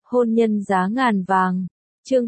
Hôn nhân giá ngàn vàng. Chương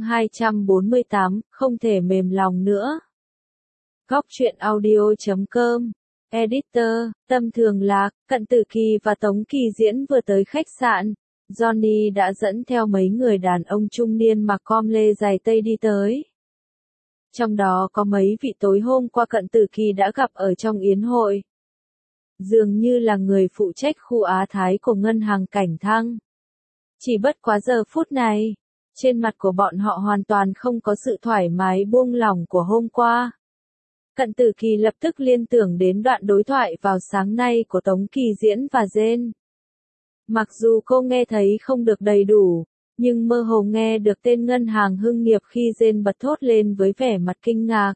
248, không thể mềm lòng nữa. Góc truyện audio.com. Editor, Tâm Thường Lạc, Cận Tử Kỳ và Tống Kỳ Diễn vừa tới khách sạn. Johnny đã dẫn theo mấy người đàn ông trung niên mặc com lê giày tây đi tới. Trong đó có mấy vị tối hôm qua Cận Tử Kỳ đã gặp ở trong yến hội. Dường như là người phụ trách khu Á Thái của ngân hàng Cảnh Thăng. Chỉ bất quá giờ phút này, trên mặt của bọn họ hoàn toàn không có sự thoải mái buông lỏng của hôm qua. Cận Tử Kỳ lập tức liên tưởng đến đoạn đối thoại vào sáng nay của Tống Kỳ Diễn và Jane. Mặc dù cô nghe thấy không được đầy đủ, nhưng mơ hồ nghe được tên ngân hàng Hưng Nghiệp khi Jane bật thốt lên với vẻ mặt kinh ngạc.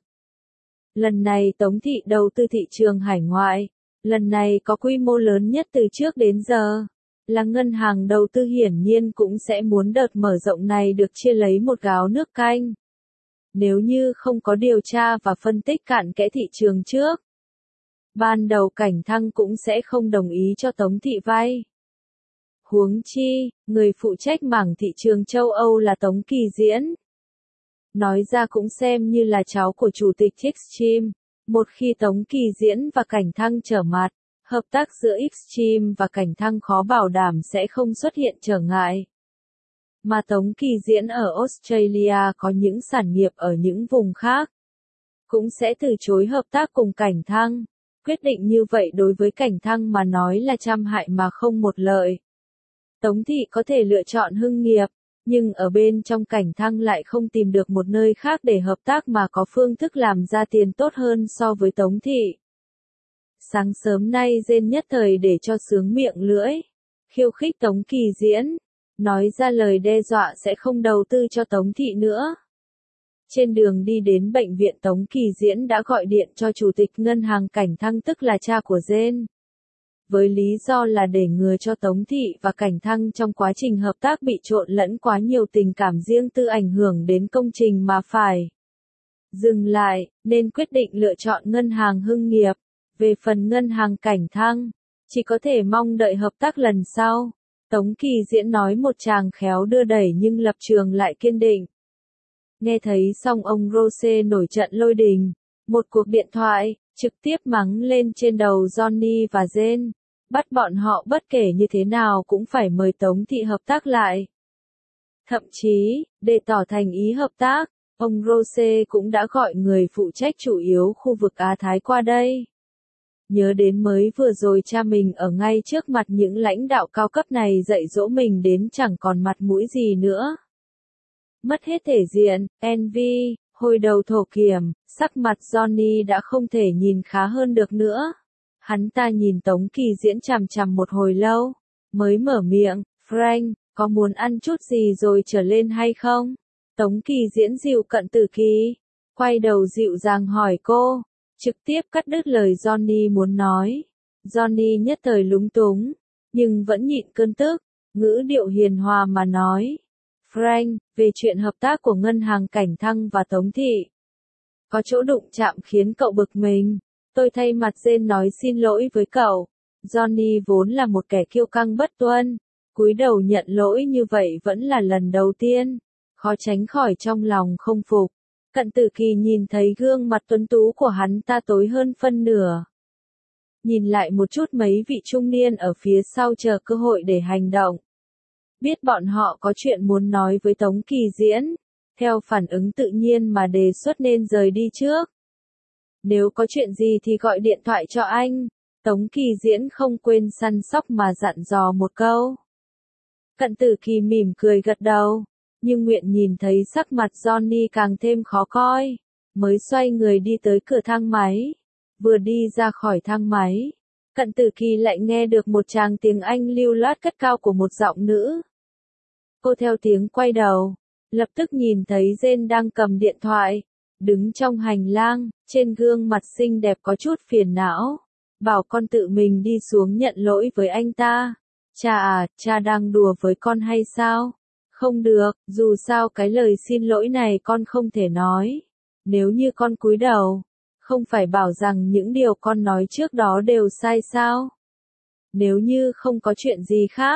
Lần này Tống thị đầu tư thị trường hải ngoại, lần này có quy mô lớn nhất từ trước đến giờ. Là ngân hàng đầu tư hiển nhiên cũng sẽ muốn đợt mở rộng này được chia lấy một gáo nước canh. Nếu như không có điều tra và phân tích cặn kẽ thị trường trước, ban đầu Cảnh Thăng cũng sẽ không đồng ý cho Tống thị vay. Huống chi, người phụ trách mảng thị trường châu Âu là Tống Kỳ Diễn. Nói ra cũng xem như là cháu của chủ tịch Extreme. Một khi Tống Kỳ Diễn và Cảnh Thăng trở mặt, hợp tác giữa Extreme và Cảnh Thăng khó bảo đảm sẽ không xuất hiện trở ngại. Mà Tống Kỳ Diễn ở Australia có những sản nghiệp ở những vùng khác, cũng sẽ từ chối hợp tác cùng Cảnh Thăng. Quyết định như vậy đối với Cảnh Thăng mà nói là trăm hại mà không một lợi. Tống thị có thể lựa chọn Hưng Nghiệp, nhưng ở bên trong Cảnh Thăng lại không tìm được một nơi khác để hợp tác mà có phương thức làm ra tiền tốt hơn so với Tống thị. Sáng sớm nay Jane nhất thời để cho sướng miệng lưỡi, khiêu khích Tống Kỳ Diễn, nói ra lời đe dọa sẽ không đầu tư cho Tống thị nữa. Trên đường đi đến bệnh viện Tống Kỳ Diễn đã gọi điện cho chủ tịch ngân hàng Cảnh Thăng tức là cha của Jane. Với lý do là để ngừa cho Tống thị và Cảnh Thăng trong quá trình hợp tác bị trộn lẫn quá nhiều tình cảm riêng tư ảnh hưởng đến công trình mà phải dừng lại, nên quyết định lựa chọn ngân hàng Hưng Nghiệp. Về phần ngân hàng Cảnh Thăng, chỉ có thể mong đợi hợp tác lần sau. Tống Kỳ Diễn nói một tràng khéo đưa đẩy nhưng lập trường lại kiên định. Nghe thấy xong ông Rose nổi trận lôi đình, một cuộc điện thoại, trực tiếp mắng lên trên đầu Johnny và Jane, bắt bọn họ bất kể như thế nào cũng phải mời Tống thị hợp tác lại. Thậm chí, để tỏ thành ý hợp tác, ông Rose cũng đã gọi người phụ trách chủ yếu khu vực Á Thái qua đây. Nhớ đến mới vừa rồi cha mình ở ngay trước mặt những lãnh đạo cao cấp này dạy dỗ mình đến chẳng còn mặt mũi gì nữa. Mất hết thể diện, envy, hồi đầu thổ kiểm, sắc mặt Johnny đã không thể nhìn khá hơn được nữa. Hắn ta nhìn Tống Kỳ Diễn chằm chằm một hồi lâu, mới mở miệng, Frank, có muốn ăn chút gì rồi trở lên hay không? Tống Kỳ Diễn dịu Cận Tử Kỳ, quay đầu dịu dàng hỏi cô, trực tiếp cắt đứt lời Johnny muốn nói. Johnny nhất thời lúng túng, nhưng vẫn nhịn cơn tức, ngữ điệu hiền hòa mà nói. Frank, về chuyện hợp tác của ngân hàng Cảnh Thăng và Tống thị, có chỗ đụng chạm khiến cậu bực mình. Tôi thay mặt Jane nói xin lỗi với cậu. Johnny vốn là một kẻ kiêu căng bất tuân, cúi đầu nhận lỗi như vậy vẫn là lần đầu tiên, khó tránh khỏi trong lòng không phục. Cận Tử Kỳ nhìn thấy gương mặt tuấn tú của hắn ta tối hơn phân nửa. Nhìn lại một chút mấy vị trung niên ở phía sau chờ cơ hội để hành động. Biết bọn họ có chuyện muốn nói với Tống Kỳ Diễn, theo phản ứng tự nhiên mà đề xuất nên rời đi trước. Nếu có chuyện gì thì gọi điện thoại cho anh. Tống Kỳ Diễn không quên săn sóc mà dặn dò một câu. Cận Tử Kỳ mỉm cười gật đầu, nhưng nguyện nhìn thấy sắc mặt Johnny càng thêm khó coi, mới xoay người đi tới cửa thang máy. Vừa đi ra khỏi thang máy, Cận Tử Kỳ lại nghe được một tràng tiếng Anh lưu loát cất cao của một giọng nữ. Cô theo tiếng quay đầu, lập tức nhìn thấy Jane đang cầm điện thoại, đứng trong hành lang, trên gương mặt xinh đẹp có chút phiền não, bảo con tự mình đi xuống nhận lỗi với anh ta. Cha à, cha đang đùa với con hay sao? Không được, dù sao cái lời xin lỗi này con không thể nói. Nếu như con cúi đầu, không phải bảo rằng những điều con nói trước đó đều sai sao? Nếu như không có chuyện gì khác,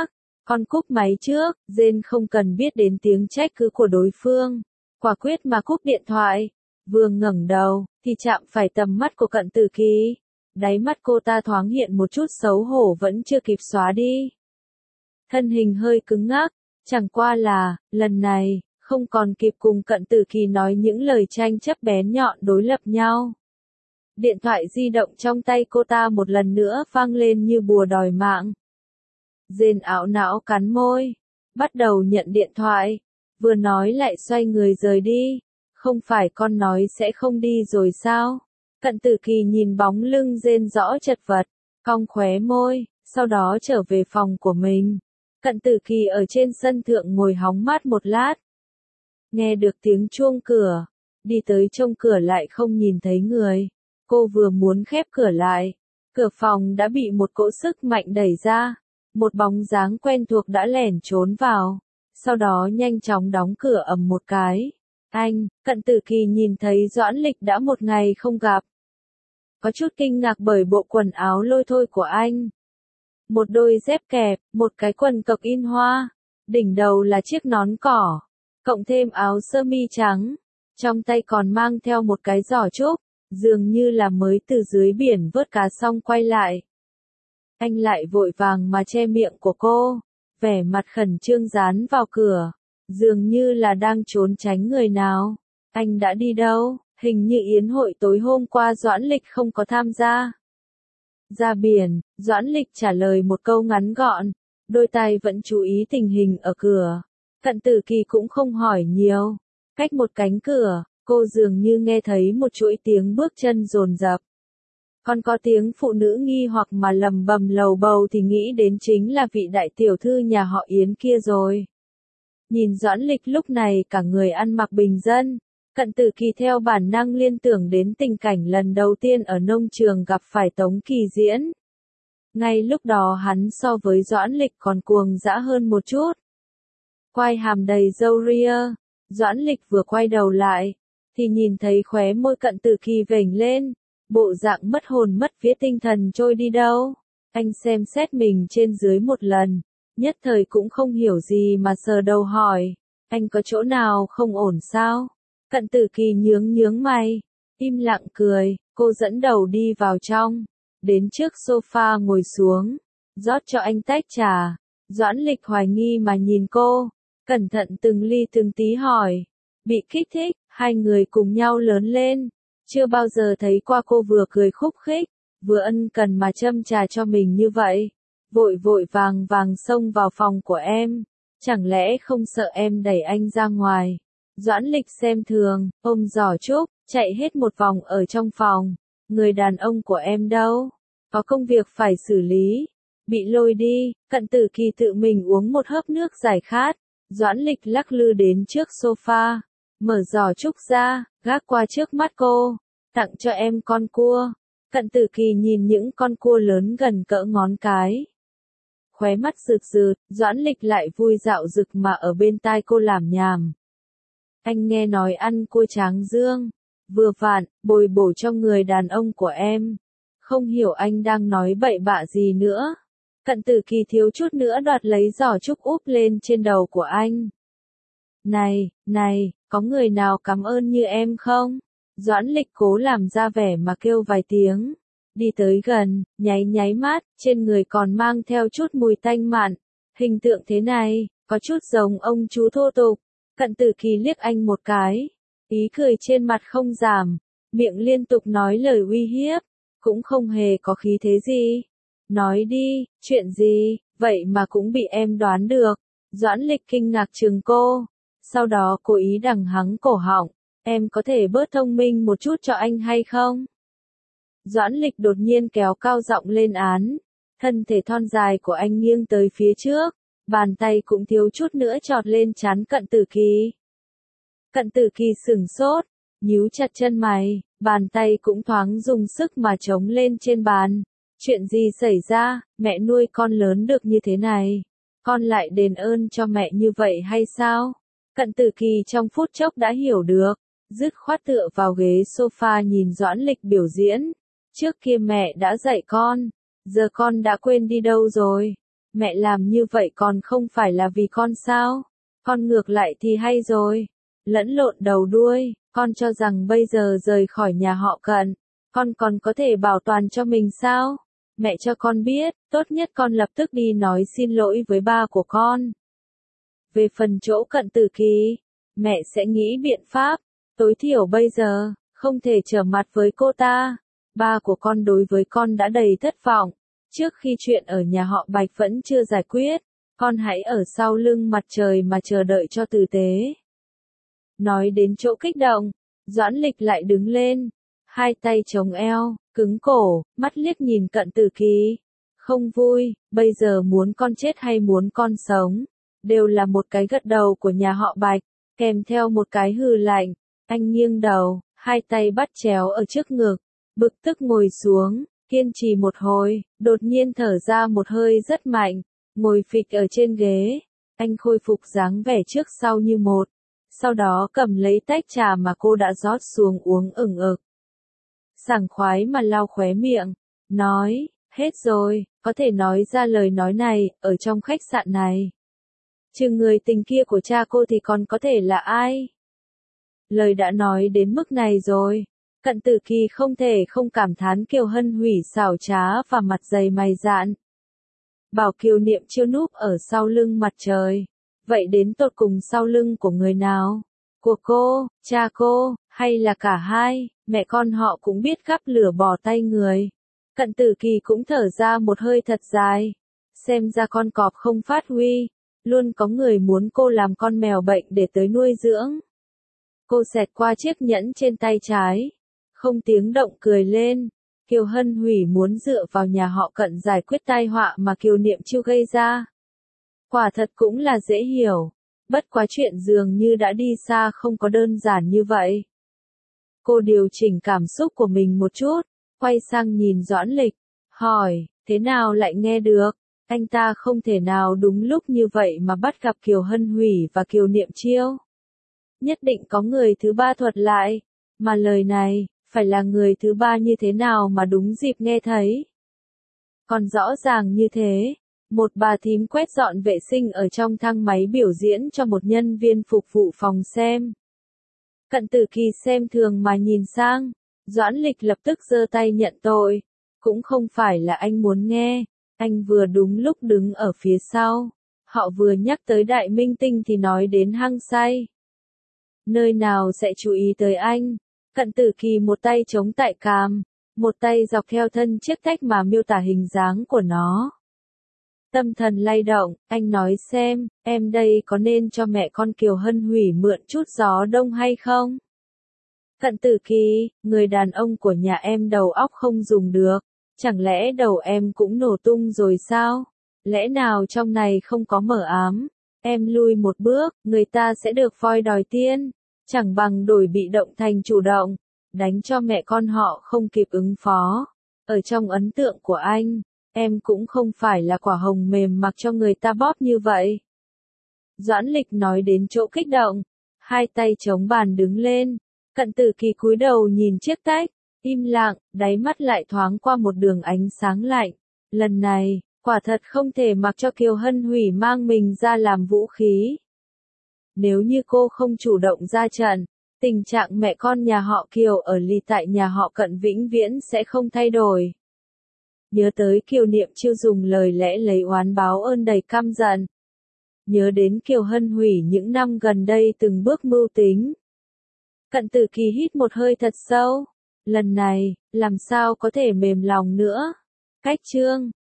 Con cúp máy trước, Jane không cần biết đến tiếng trách cứ của đối phương. Quả quyết mà cúp điện thoại. Vừa ngẩng đầu, thì chạm phải tầm mắt của Cận Tử Kỳ. Đáy mắt cô ta thoáng hiện một chút xấu hổ vẫn chưa kịp xóa đi. Thân hình hơi cứng ngắc, chẳng qua là, lần này, không còn kịp cùng Cận Tử Kỳ nói những lời tranh chấp bén nhọn đối lập nhau. Điện thoại di động trong tay cô ta một lần nữa vang lên như bùa đòi mạng. Jane ảo não cắn môi, bắt đầu nhận điện thoại, vừa nói lại xoay người rời đi. Không phải con nói sẽ không đi rồi sao? Cận Tử Kỳ nhìn bóng lưng Jane rõ chật vật, cong khóe môi, sau đó trở về phòng của mình. Cận Tử Kỳ ở trên sân thượng ngồi hóng mát một lát. Nghe được tiếng chuông cửa, đi tới trông cửa lại không nhìn thấy người. Cô vừa muốn khép cửa lại, cửa phòng đã bị một cỗ sức mạnh đẩy ra. Một bóng dáng quen thuộc đã lẻn trốn vào, sau đó nhanh chóng đóng cửa ầm một cái. Anh, Cận Tử Kỳ nhìn thấy Doãn Lịch đã một ngày không gặp. Có chút kinh ngạc bởi bộ quần áo lôi thôi của anh. Một đôi dép kẹp, một cái quần cộc in hoa, đỉnh đầu là chiếc nón cỏ, cộng thêm áo sơ mi trắng, trong tay còn mang theo một cái giỏ trúc, dường như là mới từ dưới biển vớt cá xong quay lại. Anh lại vội vàng mà che miệng của cô, vẻ mặt khẩn trương dán vào cửa, dường như là đang trốn tránh người nào. Anh đã đi đâu? Hình như yến hội tối hôm qua Doãn Lịch không có tham gia. Ra biển, Doãn Lịch trả lời một câu ngắn gọn, đôi tai vẫn chú ý tình hình ở cửa. Cận Tử Kỳ cũng không hỏi nhiều. Cách một cánh cửa, cô dường như nghe thấy một chuỗi tiếng bước chân dồn dập. Còn có tiếng phụ nữ nghi hoặc mà lầm bầm lầu bầu thì nghĩ đến chính là vị đại tiểu thư nhà họ Yến kia rồi. Nhìn Doãn Lịch lúc này cả người ăn mặc bình dân, Cận Tử Kỳ theo bản năng liên tưởng đến tình cảnh lần đầu tiên ở nông trường gặp phải Tống Kỳ Diễn. Ngay lúc đó hắn so với Doãn Lịch còn cuồng dã hơn một chút. Quai hàm đầy râu ria, Doãn Lịch vừa quay đầu lại, thì nhìn thấy khóe môi Cận Tử Kỳ vểnh lên, bộ dạng mất hồn mất vía tinh thần trôi đi đâu. Anh xem xét mình trên dưới một lần, nhất thời cũng không hiểu gì mà sờ đầu hỏi, anh có chỗ nào không ổn sao? Cận Tử Kỳ nhướng mày, im lặng cười, cô dẫn đầu đi vào trong, đến trước sofa ngồi xuống, rót cho anh tách trà. Doãn Lịch hoài nghi mà nhìn cô, cẩn thận từng ly từng tí hỏi, bị kích thích, hai người cùng nhau lớn lên, chưa bao giờ thấy qua cô vừa cười khúc khích, vừa ân cần mà châm trà cho mình như vậy. Vội vàng xông vào phòng của em, chẳng lẽ không sợ em đẩy anh ra ngoài? Doãn Lịch xem thường, ôm giỏ trúc, chạy hết một vòng ở trong phòng. Người đàn ông của em đâu? Có công việc phải xử lý. Bị lôi đi. Cận Tử Kỳ tự mình uống một hớp nước giải khát. Doãn Lịch lắc lư đến trước sofa, mở giỏ trúc ra, gác qua trước mắt cô. Tặng cho em con cua. Cận Tử Kỳ nhìn những con cua lớn gần cỡ ngón cái. Khóe mắt rực rực, Doãn Lịch lại vui dạo rực mà ở bên tai cô làm nhảm. Anh nghe nói ăn cua tráng dương, vừa vặn, bồi bổ cho người đàn ông của em. Không hiểu anh đang nói bậy bạ gì nữa. Cận Tử Kỳ thiếu chút nữa đoạt lấy giỏ trúc úp lên trên đầu của anh. Này, có người nào cảm ơn như em không? Doãn Lịch cố làm ra vẻ mà kêu vài tiếng. Đi tới gần, nháy mắt, trên người còn mang theo chút mùi tanh mặn. Hình tượng thế này, có chút giống ông chú thô tục. Cận Tử Kỳ liếc anh một cái, ý cười trên mặt không giảm, miệng liên tục nói lời uy hiếp, cũng không hề có khí thế gì. Nói đi, chuyện gì, vậy mà cũng bị em đoán được. Doãn Lịch kinh ngạc trừng cô, sau đó cố ý đằng hắng cổ họng, em có thể bớt thông minh một chút cho anh hay không? Doãn Lịch đột nhiên kéo cao giọng lên án, thân thể thon dài của anh nghiêng tới phía trước. Bàn tay cũng thiếu chút nữa chọt lên trán Cận Tử Kỳ. Cận Tử Kỳ sửng sốt, nhíu chặt chân mày, bàn tay cũng thoáng dùng sức mà chống lên trên bàn. Chuyện gì xảy ra, mẹ nuôi con lớn được như thế này, con lại đền ơn cho mẹ như vậy hay sao? Cận Tử Kỳ trong phút chốc đã hiểu được, dứt khoát tựa vào ghế sofa nhìn Doãn Lịch biểu diễn. Trước kia mẹ đã dạy con, giờ con đã quên đi đâu rồi? Mẹ làm như vậy còn không phải là vì con sao? Con ngược lại thì hay rồi. Lẫn lộn đầu đuôi, con cho rằng bây giờ rời khỏi nhà họ Cận, con còn có thể bảo toàn cho mình sao? Mẹ cho con biết, tốt nhất con lập tức đi nói xin lỗi với ba của con. Về phần chỗ Cận Tử Kỳ, mẹ sẽ nghĩ biện pháp, tối thiểu bây giờ, không thể trở mặt với cô ta. Ba của con đối với con đã đầy thất vọng, trước khi chuyện ở nhà họ Bạch vẫn chưa giải quyết, con hãy ở sau lưng mặt trời mà chờ đợi cho tử tế. Nói đến chỗ kích động, Doãn Lịch lại đứng lên, hai tay chống eo, cứng cổ, mắt liếc nhìn Cận Tử Kỳ. Không vui, bây giờ muốn con chết hay muốn con sống, đều là một cái gật đầu của nhà họ Bạch, kèm theo một cái hừ lạnh. Anh nghiêng đầu, hai tay bắt chéo ở trước ngực, bực tức ngồi xuống, kiên trì một hồi, đột nhiên thở ra một hơi rất mạnh, ngồi phịch ở trên ghế. Anh khôi phục dáng vẻ trước sau như một, sau đó cầm lấy tách trà mà cô đã rót xuống uống ửng ực. Sảng khoái mà lau khóe miệng, nói, hết rồi, có thể nói ra lời nói này, ở trong khách sạn này. Trừ người tình kia của cha cô thì còn có thể là ai? Lời đã nói đến mức này rồi, Cận Tử Kỳ không thể không cảm thán Kiều Hân Hủy xảo trá và mặt dày mày dạn. Bảo Kiều Niệm Chiêu núp ở sau lưng mặt trời, vậy đến tột cùng sau lưng của người nào? Của cô, cha cô, hay là cả hai? Mẹ con họ cũng biết gắp lửa bỏ tay người. Cận Tử Kỳ cũng thở ra một hơi thật dài. Xem ra con cọp không phát huy, luôn có người muốn cô làm con mèo bệnh để tới nuôi dưỡng. Cô xẹt qua chiếc nhẫn trên tay trái, không tiếng động cười lên. Kiều Hân Hủy muốn dựa vào nhà họ Cận giải quyết tai họa mà Kiều Niệm Chiêu gây ra. Quả thật cũng là dễ hiểu, bất quá chuyện dường như đã đi xa không có đơn giản như vậy. Cô điều chỉnh cảm xúc của mình một chút, quay sang nhìn Doãn Lịch, hỏi, thế nào lại nghe được? Anh ta không thể nào đúng lúc như vậy mà bắt gặp Kiều Hân Hủy và Kiều Niệm Chiêu. Nhất định có người thứ ba thuật lại, mà lời này, phải là người thứ ba như thế nào mà đúng dịp nghe thấy. Còn rõ ràng như thế, một bà thím quét dọn vệ sinh ở trong thang máy biểu diễn cho một nhân viên phục vụ phòng xem. Cận Tử Kỳ xem thường mà nhìn sang, Doãn Lịch lập tức giơ tay nhận tội, cũng không phải là anh muốn nghe, anh vừa đúng lúc đứng ở phía sau, họ vừa nhắc tới đại minh tinh thì nói đến hăng say. Nơi nào sẽ chú ý tới anh? Cận Tử Kỳ một tay chống tại cằm, một tay dọc theo thân chiếc tách mà miêu tả hình dáng của nó. Tâm thần lay động, anh nói xem, em đây có nên cho mẹ con Kiều Hân Hủy mượn chút gió đông hay không? Cận Tử Kỳ, người đàn ông của nhà em đầu óc không dùng được, chẳng lẽ đầu em cũng nổ tung rồi sao? Lẽ nào trong này không có mờ ám? Em lui một bước, người ta sẽ được voi đòi tiên, chẳng bằng đổi bị động thành chủ động, đánh cho mẹ con họ không kịp ứng phó. Ở trong ấn tượng của anh, em cũng không phải là quả hồng mềm mặc cho người ta bóp như vậy. Doãn Lịch nói đến chỗ kích động, hai tay chống bàn đứng lên, Cận Tử Kỳ cúi đầu nhìn chiếc tách, im lặng, đáy mắt lại thoáng qua một đường ánh sáng lạnh. Lần này, quả thật không thể mặc cho Kiều Hân Hủy mang mình ra làm vũ khí. Nếu như cô không chủ động ra trận, tình trạng mẹ con nhà họ Kiều ở lì tại nhà họ Cận vĩnh viễn sẽ không thay đổi. Nhớ tới Kiều Niệm Chiêu dùng lời lẽ lấy oán báo ơn đầy căm giận. Nhớ đến Kiều Hân Hủy những năm gần đây từng bước mưu tính. Cận Tử Kỳ hít một hơi thật sâu. Lần này, làm sao có thể mềm lòng nữa. Cách chương